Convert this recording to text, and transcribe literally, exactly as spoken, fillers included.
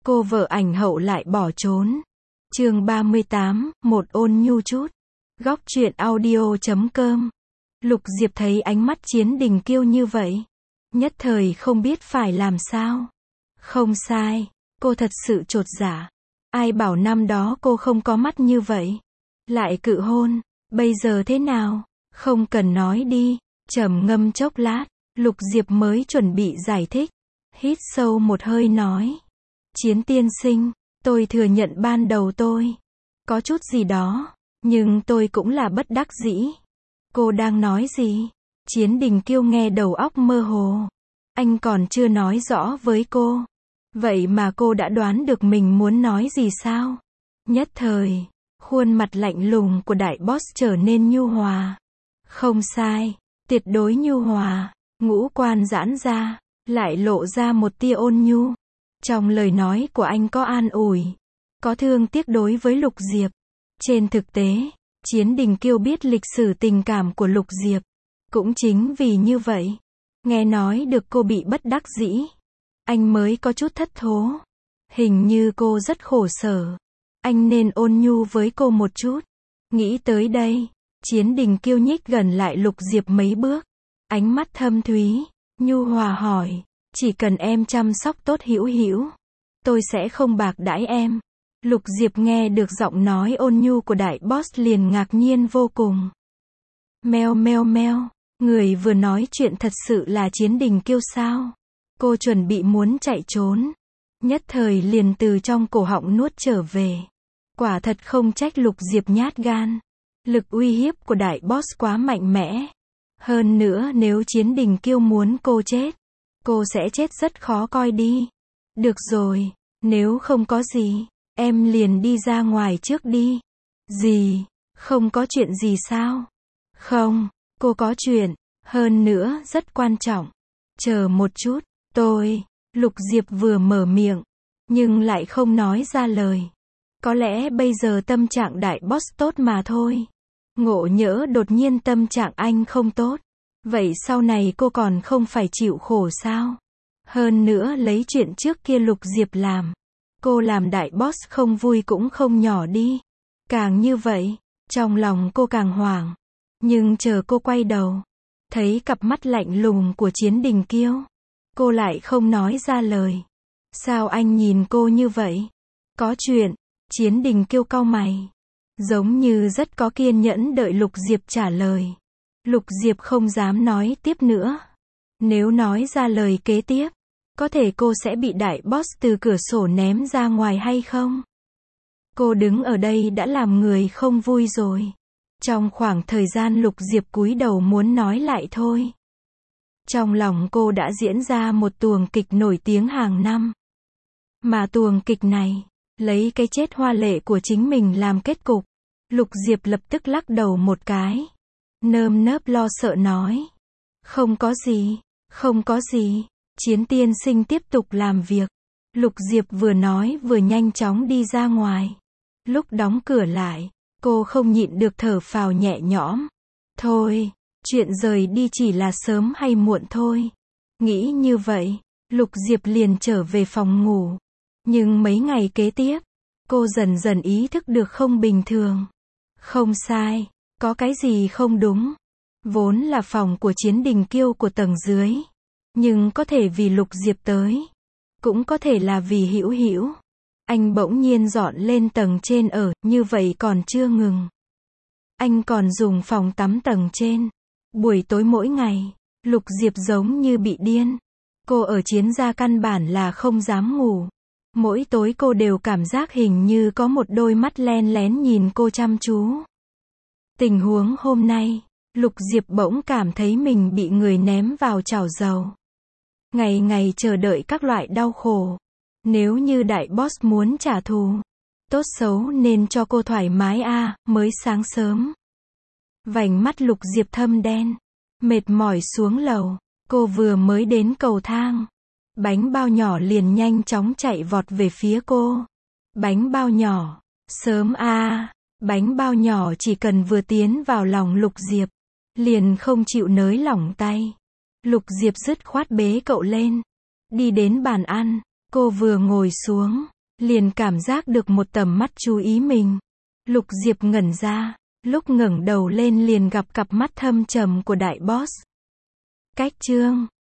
cô vợ ảnh hậu lại bỏ trốn. Chương ba mươi tám, một ôn nhu chút. Góc truyện audio chấm com. Lục Diệp thấy ánh mắt Chiến Đình Kiêu như vậy, nhất thời không biết phải làm sao. Không sai, cô thật sự chột dạ. Ai bảo năm đó cô không có mắt như vậy, lại cự hôn, bây giờ thế nào? Không cần nói đi. Trầm ngâm chốc lát, Lục Diệp mới chuẩn bị giải thích. Hít sâu một hơi nói, Chiến tiên sinh, tôi thừa nhận ban đầu tôi có chút gì đó, nhưng tôi cũng là bất đắc dĩ. Cô đang nói gì? Chiến Đình Kiêu nghe đầu óc mơ hồ. Anh còn chưa nói rõ với cô, vậy mà cô đã đoán được mình muốn nói gì sao? Nhất thời, khuôn mặt lạnh lùng của đại boss trở nên nhu hòa. Không sai, tuyệt đối nhu hòa. Ngũ quan giãn ra, lại lộ ra một tia ôn nhu. Trong lời nói của anh có an ủi, có thương tiếc đối với Lục Diệp. Trên thực tế, Chiến Đình Kiêu biết lịch sử tình cảm của Lục Diệp. Cũng chính vì như vậy, nghe nói được cô bị bất đắc dĩ, anh mới có chút thất thố. Hình như cô rất khổ sở, anh nên ôn nhu với cô một chút. Nghĩ tới đây, Chiến Đình Kiêu nhích gần lại Lục Diệp mấy bước, ánh mắt thâm thúy, nhu hòa hỏi, chỉ cần em chăm sóc tốt Hữu Hữu, tôi sẽ không bạc đãi em. Lục Diệp nghe được giọng nói ôn nhu của đại boss liền ngạc nhiên vô cùng. Meo meo meo, người vừa nói chuyện thật sự là Chiến Đình Kiêu sao? Cô chuẩn bị muốn chạy trốn, nhất thời liền từ trong cổ họng nuốt trở về. Quả thật không trách Lục Diệp nhát gan. Lực uy hiếp của đại boss quá mạnh mẽ. Hơn nữa nếu Chiến Đình Kiêu muốn cô chết, cô sẽ chết rất khó coi đi. Được rồi, nếu không có gì, em liền đi ra ngoài trước đi. Gì? Không có chuyện gì sao? Không, cô có chuyện, hơn nữa rất quan trọng. Chờ một chút, tôi, Lục Diệp vừa mở miệng, nhưng lại không nói ra lời. Có lẽ bây giờ tâm trạng đại boss tốt mà thôi. Ngộ nhỡ đột nhiên tâm trạng anh không tốt, vậy sau này cô còn không phải chịu khổ sao? Hơn nữa lấy chuyện trước kia Lục Diệp làm, cô làm đại boss không vui cũng không nhỏ đi. Càng như vậy, trong lòng cô càng hoảng. Nhưng chờ cô quay đầu, thấy cặp mắt lạnh lùng của Chiến Đình Kiêu, cô lại không nói ra lời. Sao anh nhìn cô như vậy? Có chuyện. Chiến Đình Kiêu cau mày, giống như rất có kiên nhẫn đợi Lục Diệp trả lời. Lục Diệp không dám nói tiếp nữa. Nếu nói ra lời kế tiếp, có thể cô sẽ bị đại boss từ cửa sổ ném ra ngoài hay không? Cô đứng ở đây đã làm người không vui rồi. Trong khoảng thời gian Lục Diệp cúi đầu muốn nói lại thôi, trong lòng cô đã diễn ra một tuồng kịch nổi tiếng hàng năm. Mà tuồng kịch này, lấy cái chết hoa lệ của chính mình làm kết cục. Lục Diệp lập tức lắc đầu một cái, nơm nớp lo sợ nói, không có gì, không có gì. Chiến tiên sinh tiếp tục làm việc. Lục Diệp vừa nói vừa nhanh chóng đi ra ngoài. Lúc đóng cửa lại, cô không nhịn được thở phào nhẹ nhõm. Thôi, chuyện rời đi chỉ là sớm hay muộn thôi. Nghĩ như vậy, Lục Diệp liền trở về phòng ngủ. Nhưng mấy ngày kế tiếp, cô dần dần ý thức được không bình thường. Không sai, có cái gì không đúng. Vốn là phòng của Chiến Đình Kiêu của tầng dưới, nhưng có thể vì Lục Diệp tới, cũng có thể là vì Hữu Hữu. Anh bỗng nhiên dọn lên tầng trên ở, như vậy còn chưa ngừng. Anh còn dùng phòng tắm tầng trên. Buổi tối mỗi ngày, Lục Diệp giống như bị điên. Cô ở Chiến gia căn bản là không dám ngủ. Mỗi tối cô đều cảm giác hình như có một đôi mắt len lén nhìn cô chăm chú. Tình huống hôm nay, Lục Diệp bỗng cảm thấy mình bị người ném vào chảo dầu. Ngày ngày chờ đợi các loại đau khổ. Nếu như đại boss muốn trả thù, tốt xấu nên cho cô thoải mái a. À, mới sáng sớm. Vành mắt Lục Diệp thâm đen, mệt mỏi xuống lầu. Cô vừa mới đến cầu thang, bánh bao nhỏ liền nhanh chóng chạy vọt về phía cô. Bánh bao nhỏ, sớm a. À, bánh bao nhỏ chỉ cần vừa tiến vào lòng Lục Diệp, liền không chịu nới lỏng tay. Lục Diệp dứt khoát bế cậu lên, đi đến bàn ăn. Cô vừa ngồi xuống, liền cảm giác được một tầm mắt chú ý mình. Lục Diệp ngẩn ra, lúc ngẩng đầu lên liền gặp cặp mắt thâm trầm của đại boss. Cách Trương,